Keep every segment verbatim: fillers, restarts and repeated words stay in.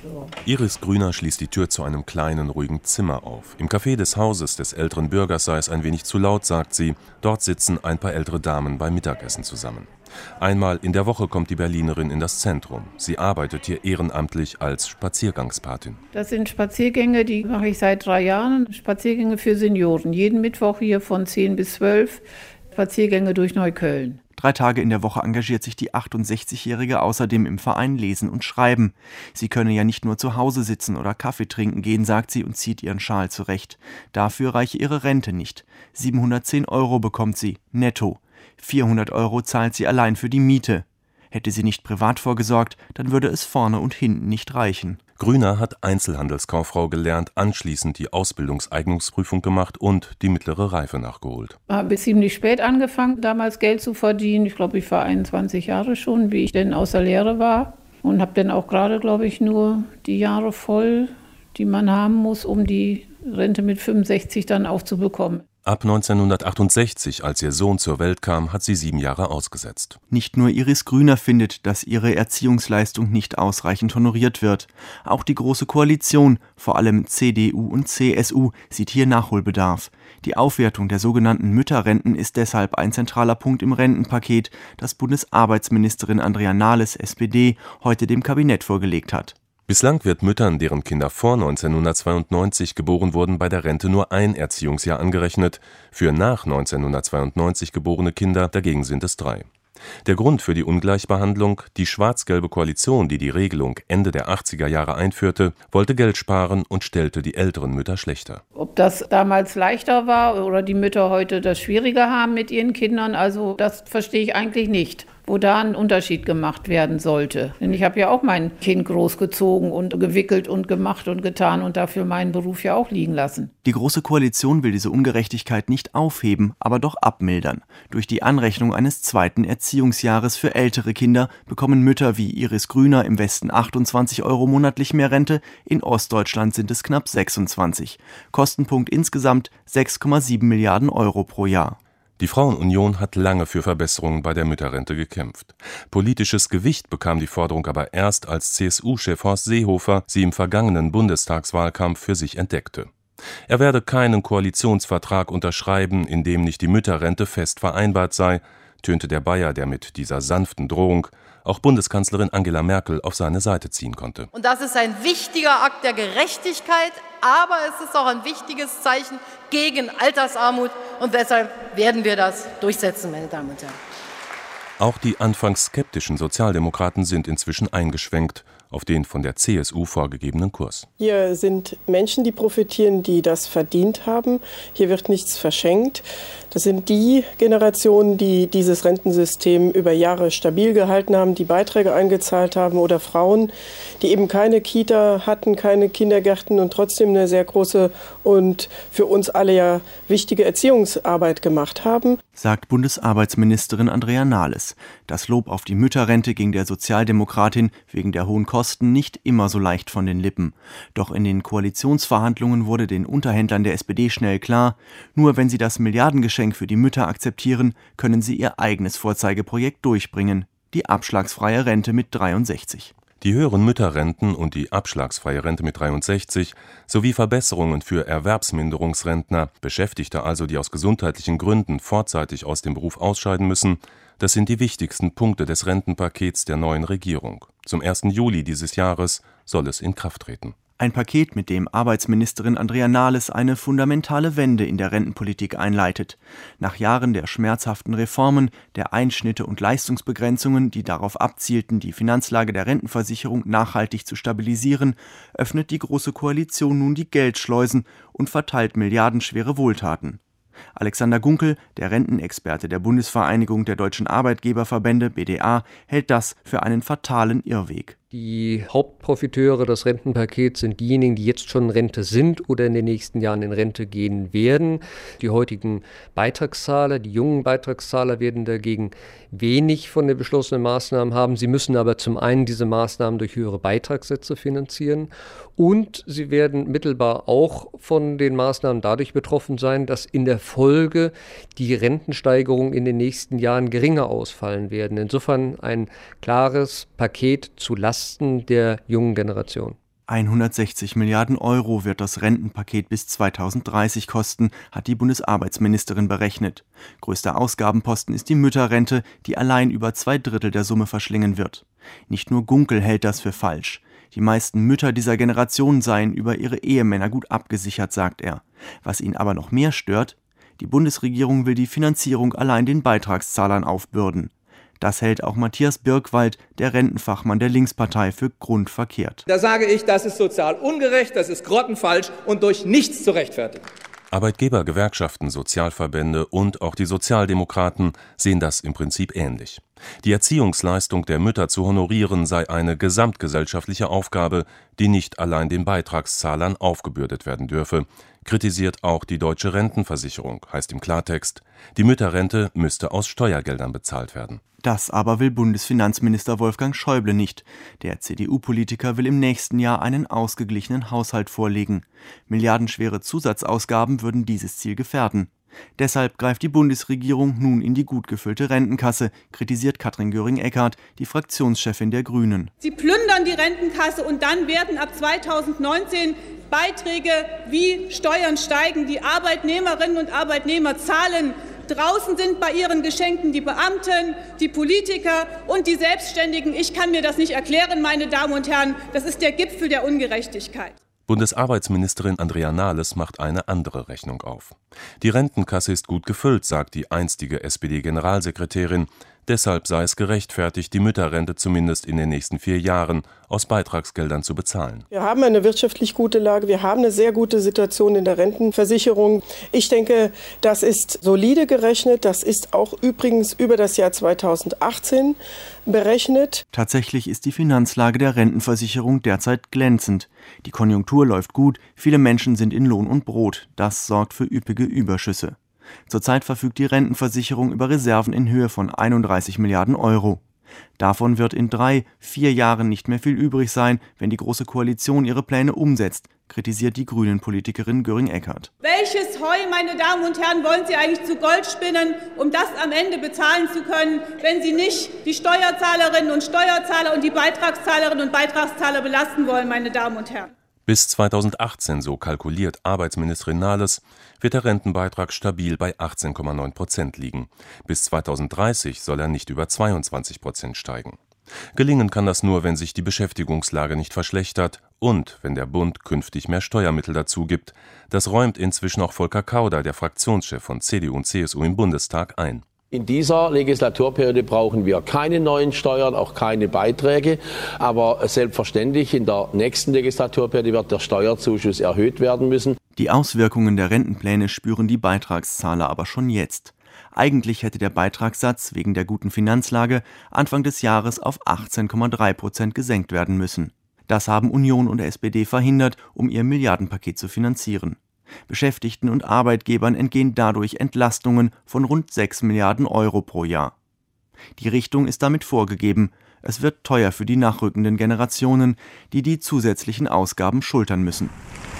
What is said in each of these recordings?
Iris Grüner schließt die Tür zu einem kleinen, ruhigen Zimmer auf. Im Café des Hauses des älteren Bürgers sei es ein wenig zu laut, sagt sie. Dort sitzen ein paar ältere Damen beim Mittagessen zusammen. Einmal in der Woche kommt die Berlinerin in das Zentrum. Sie arbeitet hier ehrenamtlich als Spaziergangspatin. Das sind Spaziergänge, die mache ich seit drei Jahren. Spaziergänge für Senioren. Jeden Mittwoch hier von zehn bis zwölf. Spaziergänge durch Neukölln. Drei Tage in der Woche engagiert sich die achtundsechzigjährige außerdem im Verein Lesen und Schreiben. Sie könne ja nicht nur zu Hause sitzen oder Kaffee trinken gehen, sagt sie und zieht ihren Schal zurecht. Dafür reiche ihre Rente nicht. siebenhundertzehn Euro bekommt sie, netto. vierhundert Euro zahlt sie allein für die Miete. Hätte sie nicht privat vorgesorgt, dann würde es vorne und hinten nicht reichen. Grüner hat Einzelhandelskauffrau gelernt, anschließend die Ausbildungseignungsprüfung gemacht und die mittlere Reife nachgeholt. Ich habe ziemlich spät angefangen, damals Geld zu verdienen. Ich glaube, ich war einundzwanzig Jahre schon, wie ich denn aus der Lehre war. Und habe dann auch gerade, glaube ich, nur die Jahre voll, die man haben muss, um die Rente mit fünfundsechzig dann auch zu bekommen. Ab neunzehnhundertachtundsechzig, als ihr Sohn zur Welt kam, hat sie sieben Jahre ausgesetzt. Nicht nur Iris Grüner findet, dass ihre Erziehungsleistung nicht ausreichend honoriert wird. Auch die Große Koalition, vor allem C D U und C S U, sieht hier Nachholbedarf. Die Aufwertung der sogenannten Mütterrenten ist deshalb ein zentraler Punkt im Rentenpaket, das Bundesarbeitsministerin Andrea Nahles, S P D, heute dem Kabinett vorgelegt hat. Bislang wird Müttern, deren Kinder vor neunzehnhundertzweiundneunzig geboren wurden, bei der Rente nur ein Erziehungsjahr angerechnet. Für nach neunzehnhundertzweiundneunzig geborene Kinder dagegen sind es drei. Der Grund für die Ungleichbehandlung: Die schwarz-gelbe Koalition, die die Regelung Ende der achtziger Jahre einführte, wollte Geld sparen und stellte die älteren Mütter schlechter. Ob das damals leichter war oder die Mütter heute das schwieriger haben mit ihren Kindern, also das verstehe ich eigentlich nicht, wo da ein Unterschied gemacht werden sollte. Denn ich habe ja auch mein Kind großgezogen und gewickelt und gemacht und getan und dafür meinen Beruf ja auch liegen lassen. Die Große Koalition will diese Ungerechtigkeit nicht aufheben, aber doch abmildern. Durch die Anrechnung eines zweiten Erziehungsjahres für ältere Kinder bekommen Mütter wie Iris Grüner im Westen achtundzwanzig Euro monatlich mehr Rente, in Ostdeutschland sind es knapp sechsundzwanzig. Kostenpunkt insgesamt sechs Komma sieben Milliarden Euro pro Jahr. Die Frauenunion hat lange für Verbesserungen bei der Mütterrente gekämpft. Politisches Gewicht bekam die Forderung aber erst, als C S U-Chef Horst Seehofer sie im vergangenen Bundestagswahlkampf für sich entdeckte. Er werde keinen Koalitionsvertrag unterschreiben, in dem nicht die Mütterrente fest vereinbart sei, tönte der Bayer, der mit dieser sanften Drohung auch Bundeskanzlerin Angela Merkel auf seine Seite ziehen konnte. Und das ist ein wichtiger Akt der Gerechtigkeit, aber es ist auch ein wichtiges Zeichen gegen Altersarmut. Und deshalb werden wir das durchsetzen, meine Damen und Herren. Auch die anfangs skeptischen Sozialdemokraten sind inzwischen eingeschwenkt auf den von der C S U vorgegebenen Kurs. Hier sind Menschen, die profitieren, die das verdient haben. Hier wird nichts verschenkt. Das sind die Generationen, die dieses Rentensystem über Jahre stabil gehalten haben, die Beiträge eingezahlt haben, oder Frauen, die eben keine Kita hatten, keine Kindergärten und trotzdem eine sehr große und für uns alle ja wichtige Erziehungsarbeit gemacht haben, sagt Bundesarbeitsministerin Andrea Nahles. Das Lob auf die Mütterrente ging der Sozialdemokratin wegen der hohen Kosten nicht immer so leicht von den Lippen. Doch in den Koalitionsverhandlungen wurde den Unterhändlern der S P D schnell klar, nur wenn sie das Milliardengeschenk für die Mütter akzeptieren, können sie ihr eigenes Vorzeigeprojekt durchbringen, die abschlagsfreie Rente mit dreiundsechzig. Die höheren Mütterrenten und die abschlagsfreie Rente mit dreiundsechzig sowie Verbesserungen für Erwerbsminderungsrentner, Beschäftigte also, die aus gesundheitlichen Gründen vorzeitig aus dem Beruf ausscheiden müssen, das sind die wichtigsten Punkte des Rentenpakets der neuen Regierung. Zum ersten Juli dieses Jahres soll es in Kraft treten. Ein Paket, mit dem Arbeitsministerin Andrea Nahles eine fundamentale Wende in der Rentenpolitik einleitet. Nach Jahren der schmerzhaften Reformen, der Einschnitte und Leistungsbegrenzungen, die darauf abzielten, die Finanzlage der Rentenversicherung nachhaltig zu stabilisieren, öffnet die Große Koalition nun die Geldschleusen und verteilt milliardenschwere Wohltaten. Alexander Gunkel, der Rentenexperte der Bundesvereinigung der Deutschen Arbeitgeberverbände B D A, hält das für einen fatalen Irrweg. Die Hauptprofiteure des Rentenpakets sind diejenigen, die jetzt schon in Rente sind oder in den nächsten Jahren in Rente gehen werden. Die heutigen Beitragszahler, die jungen Beitragszahler werden dagegen wenig von den beschlossenen Maßnahmen haben. Sie müssen aber zum einen diese Maßnahmen durch höhere Beitragssätze finanzieren und sie werden mittelbar auch von den Maßnahmen dadurch betroffen sein, dass in der Folge die Rentensteigerungen in den nächsten Jahren geringer ausfallen werden. Insofern ein klares Paket zu Lasten der jungen Generation. hundertsechzig Milliarden Euro wird das Rentenpaket bis zweitausenddreißig kosten, hat die Bundesarbeitsministerin berechnet. Größter Ausgabenposten ist die Mütterrente, die allein über zwei Drittel der Summe verschlingen wird. Nicht nur Gunkel hält das für falsch. Die meisten Mütter dieser Generation seien über ihre Ehemänner gut abgesichert, sagt er. Was ihn aber noch mehr stört: Die Bundesregierung will die Finanzierung allein den Beitragszahlern aufbürden. Das hält auch Matthias Birkwald, der Rentenfachmann der Linkspartei, für grundverkehrt. Da sage ich, das ist sozial ungerecht, das ist grottenfalsch und durch nichts zu rechtfertigen. Arbeitgeber, Gewerkschaften, Sozialverbände und auch die Sozialdemokraten sehen das im Prinzip ähnlich. Die Erziehungsleistung der Mütter zu honorieren sei eine gesamtgesellschaftliche Aufgabe, die nicht allein den Beitragszahlern aufgebürdet werden dürfe, kritisiert auch die Deutsche Rentenversicherung, heißt im Klartext, die Mütterrente müsste aus Steuergeldern bezahlt werden. Das aber will Bundesfinanzminister Wolfgang Schäuble nicht. Der C D U-Politiker will im nächsten Jahr einen ausgeglichenen Haushalt vorlegen. Milliardenschwere Zusatzausgaben würden dieses Ziel gefährden. Deshalb greift die Bundesregierung nun in die gut gefüllte Rentenkasse, kritisiert Katrin Göring-Eckardt, die Fraktionschefin der Grünen. Sie plündern die Rentenkasse und dann werden ab zweitausendneunzehn Beiträge wie Steuern steigen. Die Arbeitnehmerinnen und Arbeitnehmer zahlen. Draußen sind bei ihren Geschenken die Beamten, die Politiker und die Selbstständigen. Ich kann mir das nicht erklären, meine Damen und Herren. Das ist der Gipfel der Ungerechtigkeit. Bundesarbeitsministerin Andrea Nahles macht eine andere Rechnung auf. Die Rentenkasse ist gut gefüllt, sagt die einstige S P D-Generalsekretärin. Deshalb sei es gerechtfertigt, die Mütterrente zumindest in den nächsten vier Jahren aus Beitragsgeldern zu bezahlen. Wir haben eine wirtschaftlich gute Lage, wir haben eine sehr gute Situation in der Rentenversicherung. Ich denke, das ist solide gerechnet, das ist auch übrigens über das Jahr zweitausendachtzehn berechnet. Tatsächlich ist die Finanzlage der Rentenversicherung derzeit glänzend. Die Konjunktur läuft gut, viele Menschen sind in Lohn und Brot. Das sorgt für üppige Überschüsse. Zurzeit verfügt die Rentenversicherung über Reserven in Höhe von einunddreißig Milliarden Euro. Davon wird in drei, vier Jahren nicht mehr viel übrig sein, wenn die Große Koalition ihre Pläne umsetzt, kritisiert die Grünen-Politikerin Göring-Eckardt. Welches Heu, meine Damen und Herren, wollen Sie eigentlich zu Gold spinnen, um das am Ende bezahlen zu können, wenn Sie nicht die Steuerzahlerinnen und Steuerzahler und die Beitragszahlerinnen und Beitragszahler belasten wollen, meine Damen und Herren? Bis zweitausendachtzehn, so kalkuliert Arbeitsministerin Nahles, wird der Rentenbeitrag stabil bei achtzehn Komma neun Prozent liegen. Bis zweitausenddreißig soll er nicht über zweiundzwanzig Prozent steigen. Gelingen kann das nur, wenn sich die Beschäftigungslage nicht verschlechtert und wenn der Bund künftig mehr Steuermittel dazu gibt. Das räumt inzwischen auch Volker Kauder, der Fraktionschef von C D U und C S U im Bundestag, ein. In dieser Legislaturperiode brauchen wir keine neuen Steuern, auch keine Beiträge. Aber selbstverständlich in der nächsten Legislaturperiode wird der Steuerzuschuss erhöht werden müssen. Die Auswirkungen der Rentenpläne spüren die Beitragszahler aber schon jetzt. Eigentlich hätte der Beitragssatz wegen der guten Finanzlage Anfang des Jahres auf achtzehn Komma drei Prozent gesenkt werden müssen. Das haben Union und S P D verhindert, um ihr Milliardenpaket zu finanzieren. Beschäftigten und Arbeitgebern entgehen dadurch Entlastungen von rund sechs Milliarden Euro pro Jahr. Die Richtung ist damit vorgegeben. Es wird teuer für die nachrückenden Generationen, die die zusätzlichen Ausgaben schultern müssen.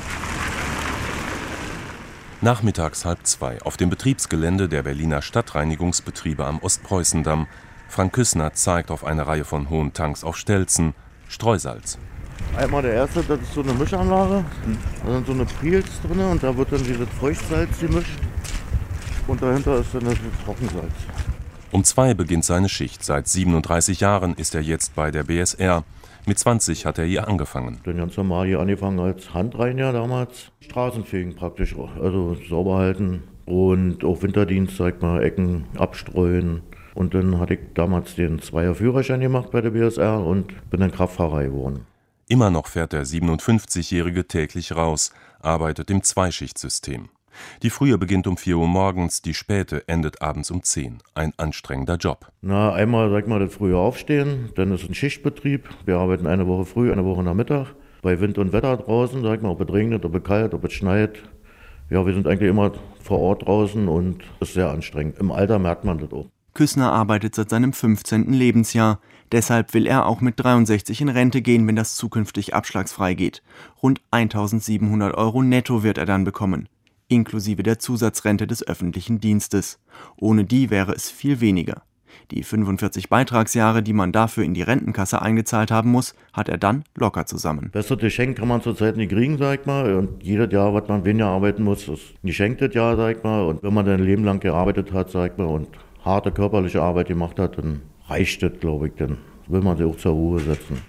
Nachmittags halb zwei auf dem Betriebsgelände der Berliner Stadtreinigungsbetriebe am Ostpreußendamm. Frank Küssner zeigt auf eine Reihe von hohen Tanks auf Stelzen Streusalz. Einmal der erste, das ist so eine Mischanlage, da sind so eine Priels drin und da wird dann dieses Feuchtsalz gemischt und dahinter ist dann das Trockensalz. Um zwei beginnt seine Schicht. Seit siebenunddreißig Jahren ist er jetzt bei der B S R. Mit zwanzig hat er hier angefangen. Dann ganz normal hier angefangen als Handreiniger damals. Straßenfegen praktisch, also sauber halten und auch Winterdienst, sag mal, Ecken abstreuen. Und dann hatte ich damals den Zweier-Führerschein gemacht bei der B S R und bin dann Kraftfahrer geworden. Immer noch fährt der siebenundfünfzigjährige täglich raus, arbeitet im Zweischichtsystem. Die Frühe beginnt um vier Uhr morgens, die Späte endet abends um zehn. Ein anstrengender Job. Na, einmal, sag mal, das frühe Aufstehen, dann ist ein Schichtbetrieb. Wir arbeiten eine Woche früh, eine Woche Nachmittag. Bei Wind und Wetter draußen, sag mal, ob es regnet, ob es kalt, ob es schneit. Ja, wir sind eigentlich immer vor Ort draußen und das ist sehr anstrengend. Im Alter merkt man das auch. Küssner arbeitet seit seinem fünfzehnten Lebensjahr. Deshalb will er auch mit dreiundsechzig in Rente gehen, wenn das zukünftig abschlagsfrei geht. Rund eintausendsiebenhundert Euro netto wird er dann bekommen, inklusive der Zusatzrente des öffentlichen Dienstes. Ohne die wäre es viel weniger. Die fünfundvierzig Beitragsjahre, die man dafür in die Rentenkasse eingezahlt haben muss, hat er dann locker zusammen. Besser Geschenk kann man zurzeit nicht kriegen, sag ich mal. Und jedes Jahr, was man weniger arbeiten muss, ist ein geschenktes Jahr, sag ich mal. Und wenn man dann ein Leben lang gearbeitet hat, sag ich mal, und harte körperliche Arbeit gemacht hat, dann reicht das, glaube ich. Dann will man sich auch zur Ruhe setzen.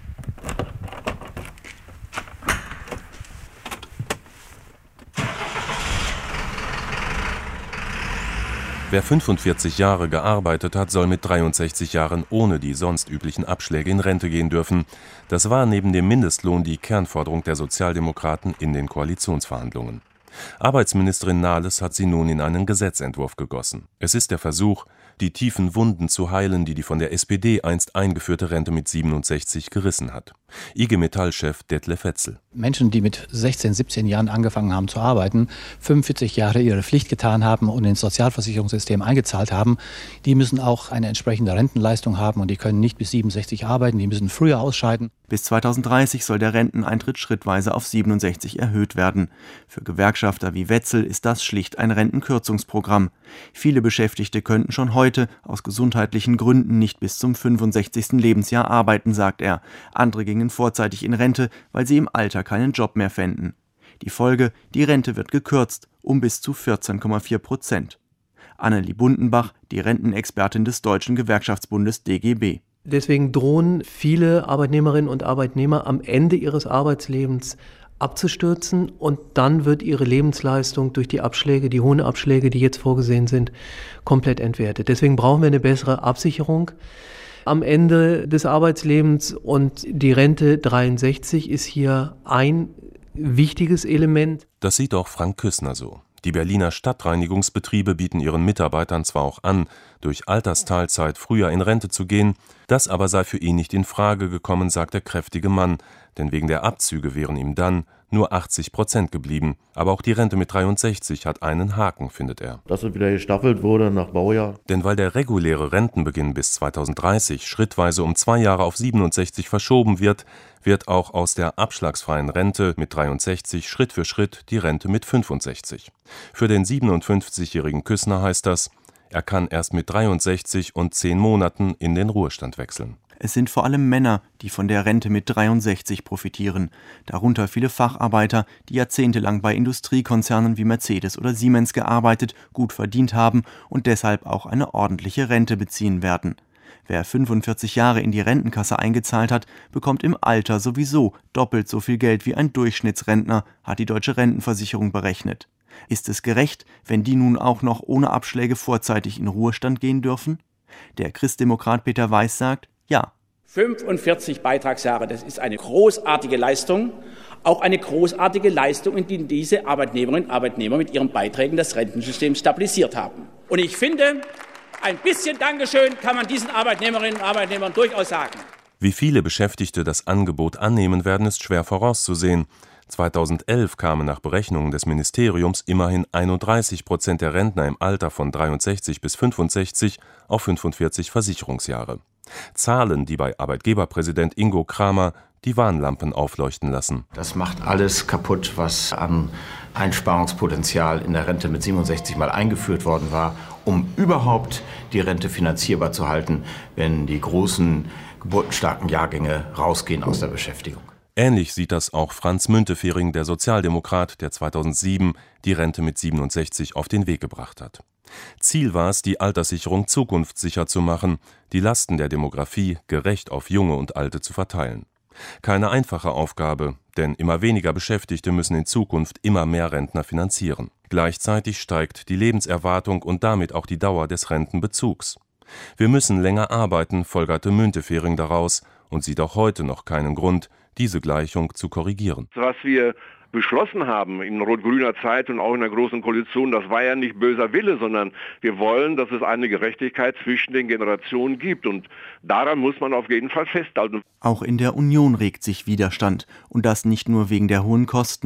Wer fünfundvierzig Jahre gearbeitet hat, soll mit dreiundsechzig Jahren ohne die sonst üblichen Abschläge in Rente gehen dürfen. Das war neben dem Mindestlohn die Kernforderung der Sozialdemokraten in den Koalitionsverhandlungen. Arbeitsministerin Nahles hat sie nun in einen Gesetzentwurf gegossen. Es ist der Versuch, die tiefen Wunden zu heilen, die die von der S P D einst eingeführte Rente mit siebenundsechzig gerissen hat. I G Metall-Chef Detlef Wetzel. Menschen, die mit sechzehn, siebzehn Jahren angefangen haben zu arbeiten, fünfundvierzig Jahre ihre Pflicht getan haben und ins Sozialversicherungssystem eingezahlt haben, die müssen auch eine entsprechende Rentenleistung haben und die können nicht bis siebenundsechzig arbeiten, die müssen früher ausscheiden. Bis zweitausenddreißig soll der Renteneintritt schrittweise auf siebenundsechzig erhöht werden. Für Gewerkschafter wie Wetzel ist das schlicht ein Rentenkürzungsprogramm. Viele Beschäftigte könnten schon heute aus gesundheitlichen Gründen nicht bis zum fünfundsechzigsten Lebensjahr arbeiten, sagt er. Andere gingen vorzeitig in Rente, weil sie im Alter keinen Job mehr fänden. Die Folge: die Rente wird gekürzt um bis zu vierzehn Komma vier Prozent. Annelie Bundenbach, die Rentenexpertin des Deutschen Gewerkschaftsbundes D G B. Deswegen drohen viele Arbeitnehmerinnen und Arbeitnehmer am Ende ihres Arbeitslebens abzustürzen und dann wird ihre Lebensleistung durch die Abschläge, die hohen Abschläge, die jetzt vorgesehen sind, komplett entwertet. Deswegen brauchen wir eine bessere Absicherung am Ende des Arbeitslebens und die Rente dreiundsechzig ist hier ein wichtiges Element. Das sieht auch Frank Küssner so. Die Berliner Stadtreinigungsbetriebe bieten ihren Mitarbeitern zwar auch an, durch Altersteilzeit früher in Rente zu gehen, das aber sei für ihn nicht in Frage gekommen, sagt der kräftige Mann, denn wegen der Abzüge wären ihm dann nur achtzig Prozent geblieben. Aber auch die Rente mit dreiundsechzig hat einen Haken, findet er. Dass es wieder gestaffelt wurde nach Baujahr. Denn weil der reguläre Rentenbeginn bis zweitausenddreißig schrittweise um zwei Jahre auf siebenundsechzig verschoben wird, wird auch aus der abschlagsfreien Rente mit dreiundsechzig Schritt für Schritt die Rente mit fünfundsechzig. Für den siebenundfünfzigjährigen Küssner heißt das, er kann erst mit dreiundsechzig und zehn Monaten in den Ruhestand wechseln. Es sind vor allem Männer, die von der Rente mit dreiundsechzig profitieren. Darunter viele Facharbeiter, die jahrzehntelang bei Industriekonzernen wie Mercedes oder Siemens gearbeitet, gut verdient haben und deshalb auch eine ordentliche Rente beziehen werden. Wer fünfundvierzig Jahre in die Rentenkasse eingezahlt hat, bekommt im Alter sowieso doppelt so viel Geld wie ein Durchschnittsrentner, hat die Deutsche Rentenversicherung berechnet. Ist es gerecht, wenn die nun auch noch ohne Abschläge vorzeitig in Ruhestand gehen dürfen? Der Christdemokrat Peter Weiß sagt, ja. fünfundvierzig Beitragsjahre, das ist eine großartige Leistung, auch eine großartige Leistung, in die diese Arbeitnehmerinnen und Arbeitnehmer mit ihren Beiträgen das Rentensystem stabilisiert haben. Und ich finde, ein bisschen Dankeschön kann man diesen Arbeitnehmerinnen und Arbeitnehmern durchaus sagen. Wie viele Beschäftigte das Angebot annehmen werden, ist schwer vorauszusehen. zweitausendelf kamen nach Berechnungen des Ministeriums immerhin einunddreißig Prozent der Rentner im Alter von dreiundsechzig bis fünfundsechzig auf fünfundvierzig Versicherungsjahre. Zahlen, die bei Arbeitgeberpräsident Ingo Kramer die Warnlampen aufleuchten lassen. Das macht alles kaputt, was an Einsparungspotenzial in der Rente mit siebenundsechzig mal eingeführt worden war, um überhaupt die Rente finanzierbar zu halten, wenn die großen geburtenstarken Jahrgänge rausgehen aus der Beschäftigung. Ähnlich sieht das auch Franz Müntefering, der Sozialdemokrat, der zweitausendsieben die Rente mit siebenundsechzig auf den Weg gebracht hat. Ziel war es, die Alterssicherung zukunftssicher zu machen, die Lasten der Demografie gerecht auf Junge und Alte zu verteilen. Keine einfache Aufgabe, denn immer weniger Beschäftigte müssen in Zukunft immer mehr Rentner finanzieren. Gleichzeitig steigt die Lebenserwartung und damit auch die Dauer des Rentenbezugs. Wir müssen länger arbeiten, folgerte Müntefering daraus und sieht auch heute noch keinen Grund, diese Gleichung zu korrigieren. Was wir beschlossen haben in rot-grüner Zeit und auch in der Großen Koalition, das war ja nicht böser Wille, sondern wir wollen, dass es eine Gerechtigkeit zwischen den Generationen gibt und daran muss man auf jeden Fall festhalten. Auch in der Union regt sich Widerstand und das nicht nur wegen der hohen Kosten.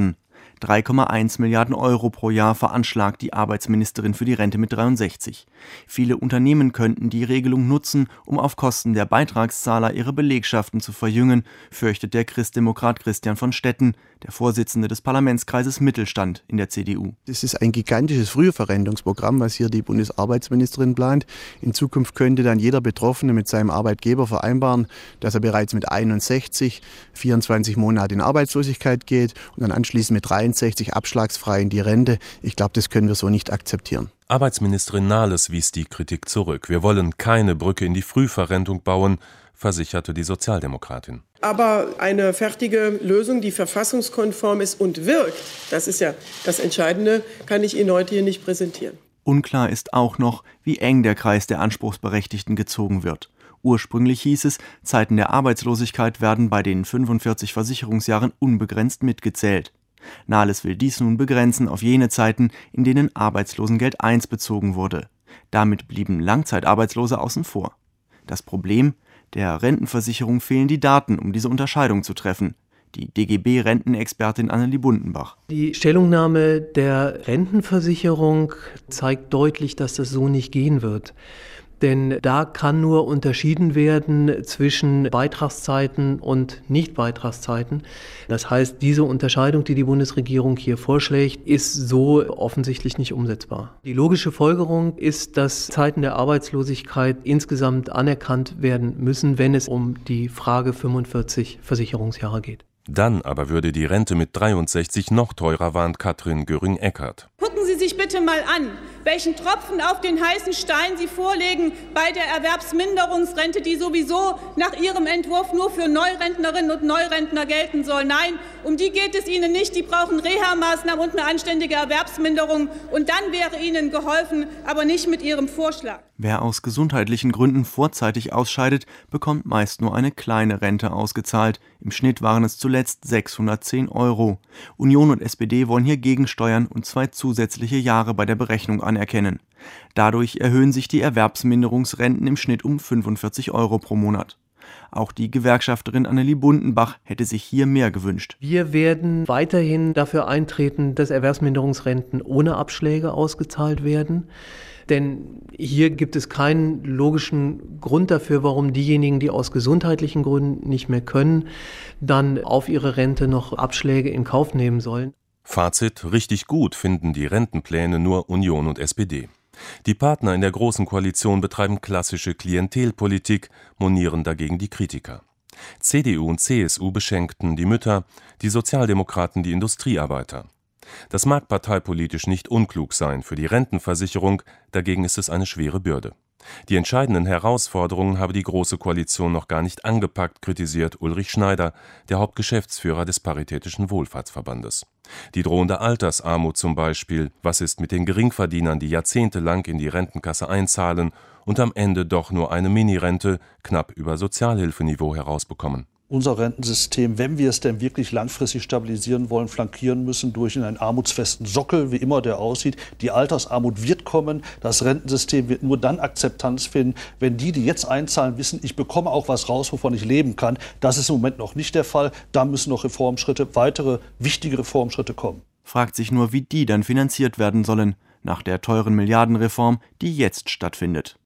drei Komma eins Milliarden Euro pro Jahr veranschlagt die Arbeitsministerin für die Rente mit dreiundsechzig. Viele Unternehmen könnten die Regelung nutzen, um auf Kosten der Beitragszahler ihre Belegschaften zu verjüngen, fürchtet der Christdemokrat Christian von Stetten, der Vorsitzende des Parlamentskreises Mittelstand in der C D U. Das ist ein gigantisches Frühverrentungsprogramm, was hier die Bundesarbeitsministerin plant. In Zukunft könnte dann jeder Betroffene mit seinem Arbeitgeber vereinbaren, dass er bereits mit einundsechzig vierundzwanzig Monate in Arbeitslosigkeit geht und dann anschließend mit dreiundsechzig abschlagsfrei in die Rente. Ich glaube, das können wir so nicht akzeptieren. Arbeitsministerin Nahles wies die Kritik zurück. Wir wollen keine Brücke in die Frühverrentung bauen, versicherte die Sozialdemokratin. Aber eine fertige Lösung, die verfassungskonform ist und wirkt, das ist ja das Entscheidende, kann ich Ihnen heute hier nicht präsentieren. Unklar ist auch noch, wie eng der Kreis der Anspruchsberechtigten gezogen wird. Ursprünglich hieß es, Zeiten der Arbeitslosigkeit werden bei den fünfundvierzig Versicherungsjahren unbegrenzt mitgezählt. Nahles will dies nun begrenzen auf jene Zeiten, in denen Arbeitslosengeld eins bezogen wurde. Damit blieben Langzeitarbeitslose außen vor. Das Problem: Der Rentenversicherung fehlen die Daten, um diese Unterscheidung zu treffen. Die D G B-Rentenexpertin Annelie Bundenbach. Die Stellungnahme der Rentenversicherung zeigt deutlich, dass das so nicht gehen wird. Denn da kann nur unterschieden werden zwischen Beitragszeiten und Nichtbeitragszeiten. Das heißt, diese Unterscheidung, die die Bundesregierung hier vorschlägt, ist so offensichtlich nicht umsetzbar. Die logische Folgerung ist, dass Zeiten der Arbeitslosigkeit insgesamt anerkannt werden müssen, wenn es um die Frage fünfundvierzig Versicherungsjahre geht. Dann aber würde die Rente mit dreiundsechzig noch teurer, warnt Katrin Göring-Eckardt. Gucken Sie sich bitte mal an, welchen Tropfen auf den heißen Stein Sie vorlegen bei der Erwerbsminderungsrente, die sowieso nach Ihrem Entwurf nur für Neurentnerinnen und Neurentner gelten soll. Nein, um die geht es Ihnen nicht. Die brauchen Reha-Maßnahmen und eine anständige Erwerbsminderung. Und dann wäre Ihnen geholfen, aber nicht mit Ihrem Vorschlag. Wer aus gesundheitlichen Gründen vorzeitig ausscheidet, bekommt meist nur eine kleine Rente ausgezahlt. Im Schnitt waren es zuletzt sechshundertzehn Euro. Union und S P D wollen hier gegensteuern und zwei zusätzliche Jahre bei der Berechnung anerkennen. Dadurch erhöhen sich die Erwerbsminderungsrenten im Schnitt um fünfundvierzig Euro pro Monat. Auch die Gewerkschafterin Annelie Bundenbach hätte sich hier mehr gewünscht. Wir werden weiterhin dafür eintreten, dass Erwerbsminderungsrenten ohne Abschläge ausgezahlt werden. Denn hier gibt es keinen logischen Grund dafür, warum diejenigen, die aus gesundheitlichen Gründen nicht mehr können, dann auf ihre Rente noch Abschläge in Kauf nehmen sollen. Fazit: Richtig gut finden die Rentenpläne nur Union und S P D. Die Partner in der Großen Koalition betreiben klassische Klientelpolitik, monieren dagegen die Kritiker. C D U und C S U beschenkten die Mütter, die Sozialdemokraten die Industriearbeiter. Das mag parteipolitisch nicht unklug sein, für die Rentenversicherung dagegen ist es eine schwere Bürde. Die entscheidenden Herausforderungen habe die Große Koalition noch gar nicht angepackt, kritisiert Ulrich Schneider, der Hauptgeschäftsführer des Paritätischen Wohlfahrtsverbandes. Die drohende Altersarmut zum Beispiel, was ist mit den Geringverdienern, die jahrzehntelang in die Rentenkasse einzahlen und am Ende doch nur eine Minirente knapp über Sozialhilfeniveau herausbekommen. Unser Rentensystem, wenn wir es denn wirklich langfristig stabilisieren wollen, flankieren müssen durch einen armutsfesten Sockel, wie immer der aussieht. Die Altersarmut wird kommen. Das Rentensystem wird nur dann Akzeptanz finden, wenn die, die jetzt einzahlen, wissen, ich bekomme auch was raus, wovon ich leben kann. Das ist im Moment noch nicht der Fall. Da müssen noch Reformschritte, weitere wichtige Reformschritte kommen. Fragt sich nur, wie die dann finanziert werden sollen, nach der teuren Milliardenreform, die jetzt stattfindet.